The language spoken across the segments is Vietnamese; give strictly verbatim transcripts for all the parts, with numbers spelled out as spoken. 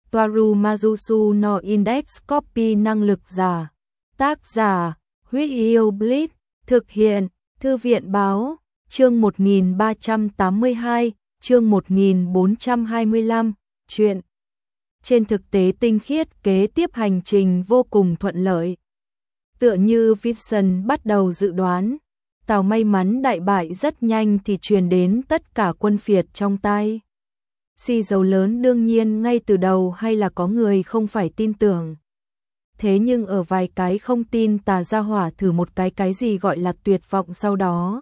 Toaru Majusu no Index Copy năng lực giả. Tác giả, Huyết Yêu Blitz, thực hiện, Thư viện báo, chương một nghìn ba trăm tám mươi hai, chương một nghìn bốn trăm hai mươi lăm, chuyện. Trên thực tế tinh khiết kế tiếp hành trình vô cùng thuận lợi. Tựa như Vision bắt đầu dự đoán, Tào may mắn đại bại rất nhanh thì truyền đến tất cả quân phiệt trong tay. Xì dầu lớn đương nhiên ngay từ đầu hay là có người không phải tin tưởng. Thế nhưng ở vài cái không tin tà ra hỏa thử một cái cái gì gọi là tuyệt vọng sau đó.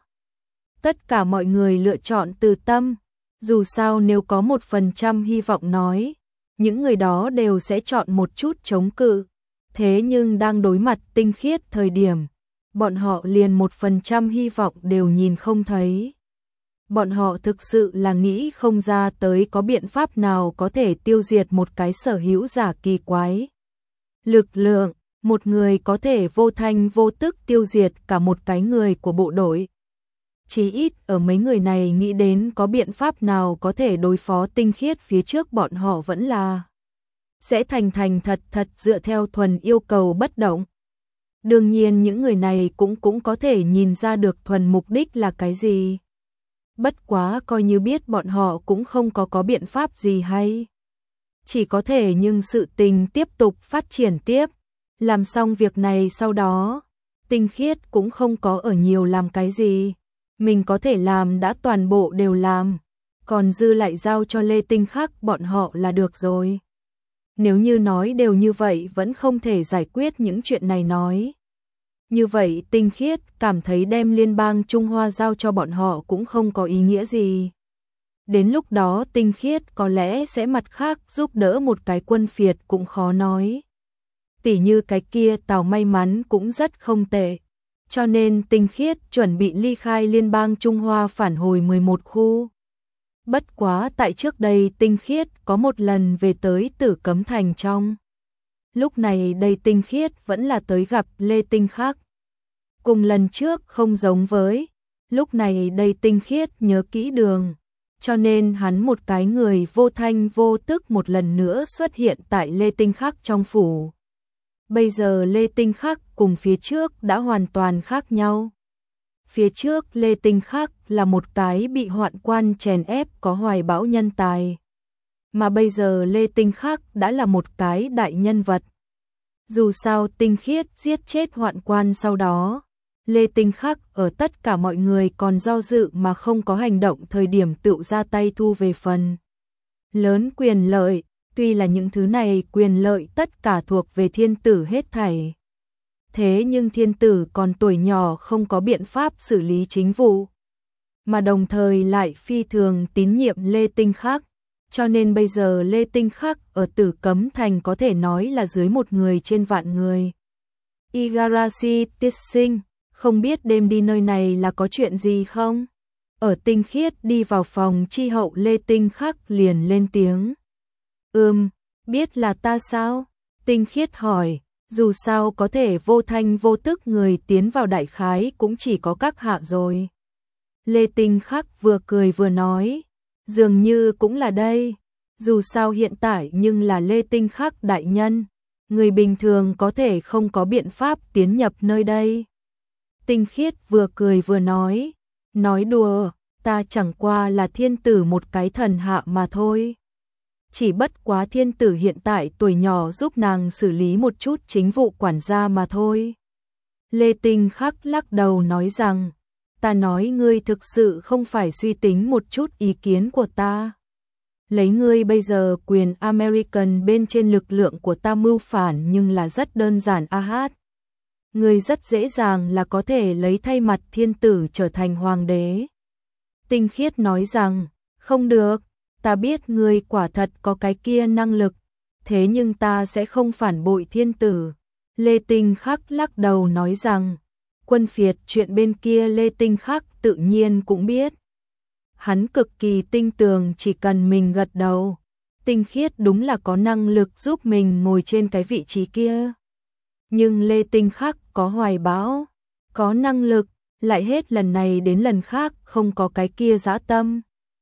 Tất cả mọi người lựa chọn từ tâm, dù sao nếu có một phần trăm hy vọng nói, những người đó đều sẽ chọn một chút chống cự. Thế nhưng đang đối mặt tinh khiết thời điểm, bọn họ liền một phần trăm hy vọng đều nhìn không thấy. Bọn họ thực sự là nghĩ không ra tới có biện pháp nào có thể tiêu diệt một cái sở hữu giả kỳ quái. Lực lượng, một người có thể vô thanh vô tức tiêu diệt cả một cái người của bộ đội. Chỉ ít ở mấy người này nghĩ đến có biện pháp nào có thể đối phó tinh khiết phía trước bọn họ vẫn là sẽ thành thành thật thật dựa theo thuần yêu cầu bất động. Đương nhiên những người này cũng cũng có thể nhìn ra được thuần mục đích là cái gì. Bất quá coi như biết bọn họ cũng không có có biện pháp gì hay. Chỉ có thể nhưng sự tình tiếp tục phát triển tiếp. Làm xong việc này sau đó, tinh khiết cũng không có ở nhiều làm cái gì. Mình có thể làm đã toàn bộ đều làm. Còn dư lại giao cho Lê Tinh Khắc bọn họ là được rồi. Nếu như nói đều như vậy vẫn không thể giải quyết những chuyện này nói. Như vậy tinh khiết cảm thấy đem liên bang Trung Hoa giao cho bọn họ cũng không có ý nghĩa gì. Đến lúc đó tinh khiết có lẽ sẽ mặt khác giúp đỡ một cái quân phiệt cũng khó nói. Tỉ như cái kia Tào may mắn cũng rất không tệ. Cho nên tinh khiết chuẩn bị ly khai liên bang Trung Hoa phản hồi mười một khu. Bất quá tại trước đây tinh khiết có một lần về tới Tử Cấm Thành trong. Lúc này đây tinh khiết vẫn là tới gặp Lê Tinh Khắc. Cùng lần trước không giống với, lúc này đây tinh khiết nhớ kỹ đường. Cho nên hắn một cái người vô thanh vô tức một lần nữa xuất hiện tại Lê Tinh Khắc trong phủ. Bây giờ Lê Tinh Khắc cùng phía trước đã hoàn toàn khác nhau. Phía trước Lê Tinh Khắc là một cái bị hoạn quan chèn ép có hoài bão nhân tài. Mà bây giờ Lê Tinh Khắc đã là một cái đại nhân vật. Dù sao tinh khiết giết chết hoạn quan sau đó, Lê Tinh Khắc ở tất cả mọi người còn do dự mà không có hành động thời điểm tự ra tay thu về phần lớn quyền lợi, tuy là những thứ này quyền lợi tất cả thuộc về thiên tử hết thảy. Thế nhưng thiên tử còn tuổi nhỏ không có biện pháp xử lý chính vụ, mà đồng thời lại phi thường tín nhiệm Lê Tinh Khắc. Cho nên bây giờ Lê Tinh Khắc ở Tử Cấm Thành có thể nói là dưới một người trên vạn người. Igarashi tiết sinh, không biết đêm đi nơi này là có chuyện gì không? Ở tinh khiết đi vào phòng chi hậu Lê Tinh Khắc liền lên tiếng. Ừm, biết là ta sao? Tinh khiết hỏi, dù sao có thể vô thanh vô tức người tiến vào đại khái cũng chỉ có các hạ rồi. Lê Tinh Khắc vừa cười vừa nói. Dường như cũng là đây, dù sao hiện tại nhưng là Lê Tinh Khắc đại nhân, người bình thường có thể không có biện pháp tiến nhập nơi đây. Tinh khiết vừa cười vừa nói, nói đùa, ta chẳng qua là thiên tử một cái thần hạ mà thôi. Chỉ bất quá thiên tử hiện tại tuổi nhỏ giúp nàng xử lý một chút chính vụ quản gia mà thôi. Lê Tinh Khắc lắc đầu nói rằng, ta nói ngươi thực sự không phải suy tính một chút ý kiến của ta. Lấy ngươi bây giờ quyền American bên trên lực lượng của ta mưu phản nhưng là rất đơn giản a hát. Ngươi rất dễ dàng là có thể lấy thay mặt thiên tử trở thành hoàng đế. Tinh khiết nói rằng, không được, ta biết ngươi quả thật có cái kia năng lực, thế nhưng ta sẽ không phản bội thiên tử. Lê Tinh Khắc lắc đầu nói rằng, quân phiệt chuyện bên kia Lê Tinh Khắc tự nhiên cũng biết. Hắn cực kỳ tinh tường chỉ cần mình gật đầu. Tinh khiết đúng là có năng lực giúp mình ngồi trên cái vị trí kia. Nhưng Lê Tinh Khắc có hoài bão, có năng lực, lại hết lần này đến lần khác không có cái kia dã tâm.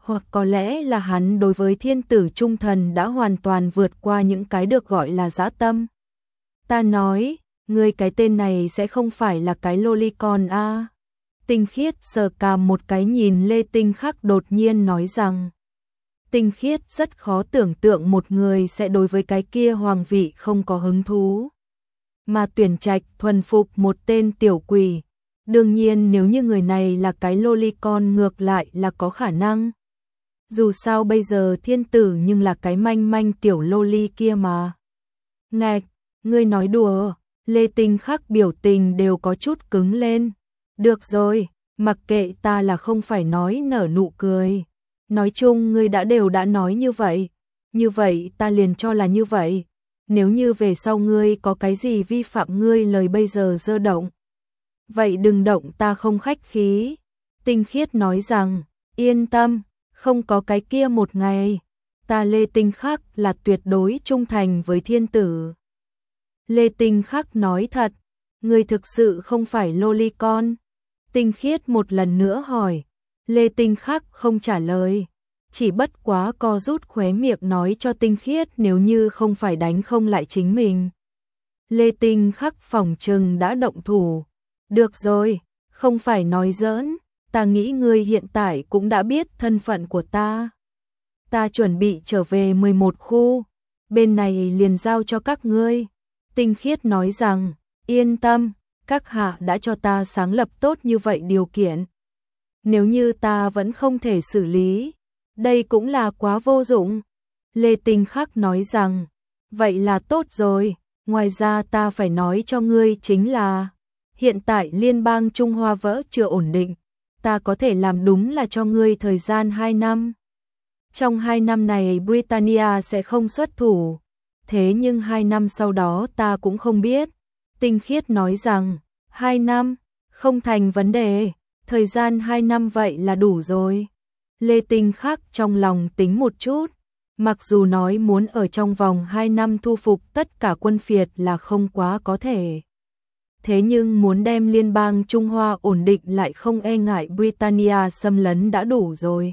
Hoặc có lẽ là hắn đối với thiên tử trung thần đã hoàn toàn vượt qua những cái được gọi là dã tâm. Ta nói, ngươi cái tên này sẽ không phải là cái lolicon a? À? Tinh Khiết sờ cằm một cái nhìn Lê Tinh Khắc đột nhiên nói rằng. Tinh Khiết rất khó tưởng tượng một người sẽ đối với cái kia hoàng vị không có hứng thú. Mà tuyển trạch thuần phục một tên tiểu quỷ. Đương nhiên nếu như người này là cái lolicon ngược lại là có khả năng. Dù sao bây giờ thiên tử nhưng là cái manh manh tiểu loli kia mà. Ngạch, ngươi nói đùa, Lê Tinh Khắc biểu tình đều có chút cứng lên. Được rồi, mặc kệ ta là không phải nói nở nụ cười. Nói chung ngươi đã đều đã nói như vậy. Như vậy ta liền cho là như vậy. Nếu như về sau ngươi có cái gì vi phạm ngươi lời bây giờ dơ động. Vậy đừng động ta không khách khí. Tinh Khiết nói rằng, yên tâm, không có cái kia một ngày. Ta Lê Tinh Khắc là tuyệt đối trung thành với thiên tử. Lê Tinh Khắc nói thật, ngươi thực sự không phải lolicon. Tinh Khiết một lần nữa hỏi. Lê Tinh Khắc không trả lời. Chỉ bất quá co rút khóe miệng nói cho Tinh Khiết nếu như không phải đánh không lại chính mình. Lê Tinh Khắc phỏng chừng đã động thủ. Được rồi, không phải nói giỡn, ta nghĩ ngươi hiện tại cũng đã biết thân phận của ta. Ta chuẩn bị trở về mười một khu, bên này liền giao cho các ngươi. Tinh Khiết nói rằng, yên tâm, các hạ đã cho ta sáng lập tốt như vậy điều kiện. Nếu như ta vẫn không thể xử lý, đây cũng là quá vô dụng. Lê Tinh Khắc nói rằng, vậy là tốt rồi, ngoài ra ta phải nói cho ngươi chính là, hiện tại liên bang Trung Hoa vỡ chưa ổn định, ta có thể làm đúng là cho ngươi thời gian hai năm. Trong hai năm này Britannia sẽ không xuất thủ, thế nhưng hai năm sau đó ta cũng không biết. Tinh Khiết nói rằng, hai năm, không thành vấn đề, thời gian hai năm vậy là đủ rồi. Lê Tinh Khắc trong lòng tính một chút, mặc dù nói muốn ở trong vòng hai năm thu phục tất cả quân phiệt là không quá có thể. Thế nhưng muốn đem liên bang Trung Hoa ổn định lại không e ngại Britannia xâm lấn đã đủ rồi.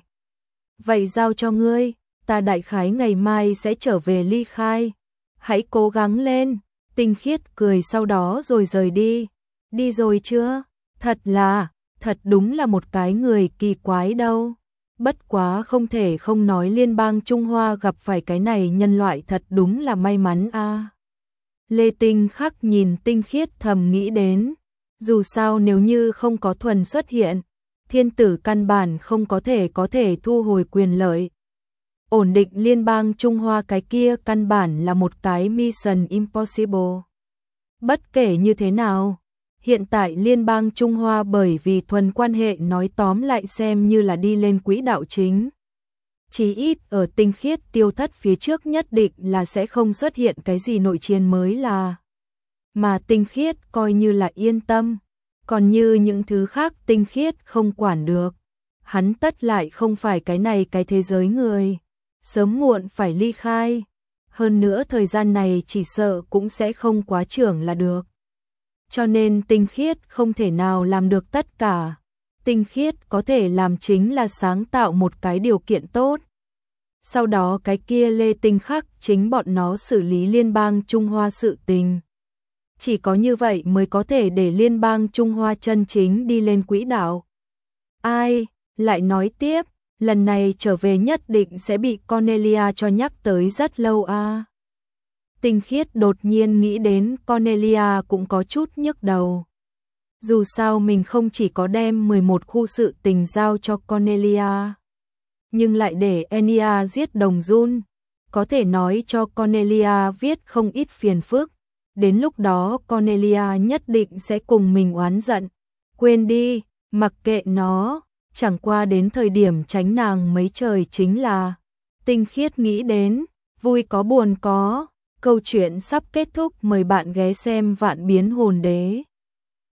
Vậy giao cho ngươi, ta đại khái ngày mai sẽ trở về ly khai. Hãy cố gắng lên. Tinh Khiết cười sau đó rồi rời đi. Đi rồi chưa? Thật là, thật đúng là một cái người kỳ quái đâu. Bất quá không thể không nói liên bang Trung Hoa gặp phải cái này nhân loại thật đúng là may mắn a. À. Lê Tinh Khắc nhìn Tinh Khiết thầm nghĩ đến, dù sao nếu như không có thuần xuất hiện, thiên tử căn bản không có thể có thể thu hồi quyền lợi. Ổn định liên bang Trung Hoa cái kia căn bản là một cái mission impossible. Bất kể như thế nào, hiện tại liên bang Trung Hoa bởi vì thuần quan hệ nói tóm lại xem như là đi lên quỹ đạo chính. Chí ít ở Tinh Khiết tiêu thất phía trước nhất định là sẽ không xuất hiện cái gì nội chiến mới là. Mà Tinh Khiết coi như là yên tâm, còn như những thứ khác Tinh Khiết không quản được. Hắn tất lại không phải cái này cái thế giới người, sớm muộn phải ly khai. Hơn nữa thời gian này chỉ sợ cũng sẽ không quá trưởng là được. Cho nên Tinh Khiết không thể nào làm được tất cả. Tinh Khiết có thể làm chính là sáng tạo một cái điều kiện tốt. Sau đó cái kia Lê Tinh Khắc chính bọn nó xử lý liên bang Trung Hoa sự tình. Chỉ có như vậy mới có thể để liên bang Trung Hoa chân chính đi lên quỹ đạo. Ai, lại nói tiếp, lần này trở về nhất định sẽ bị Cornelia cho nhắc tới rất lâu a. À. Tinh Khiết đột nhiên nghĩ đến Cornelia cũng có chút nhức đầu. Dù sao mình không chỉ có đem mười một khu sự tình giao cho Cornelia, nhưng lại để Enya giết Đồng Jun, có thể nói cho Cornelia viết không ít phiền phức. Đến lúc đó Cornelia nhất định sẽ cùng mình oán giận. Quên đi, mặc kệ nó, chẳng qua đến thời điểm tránh nàng mấy trời chính là. Tinh Khiết nghĩ đến, vui có buồn có. Câu chuyện sắp kết thúc, mời bạn ghé xem Vạn Biến Hồn Đế.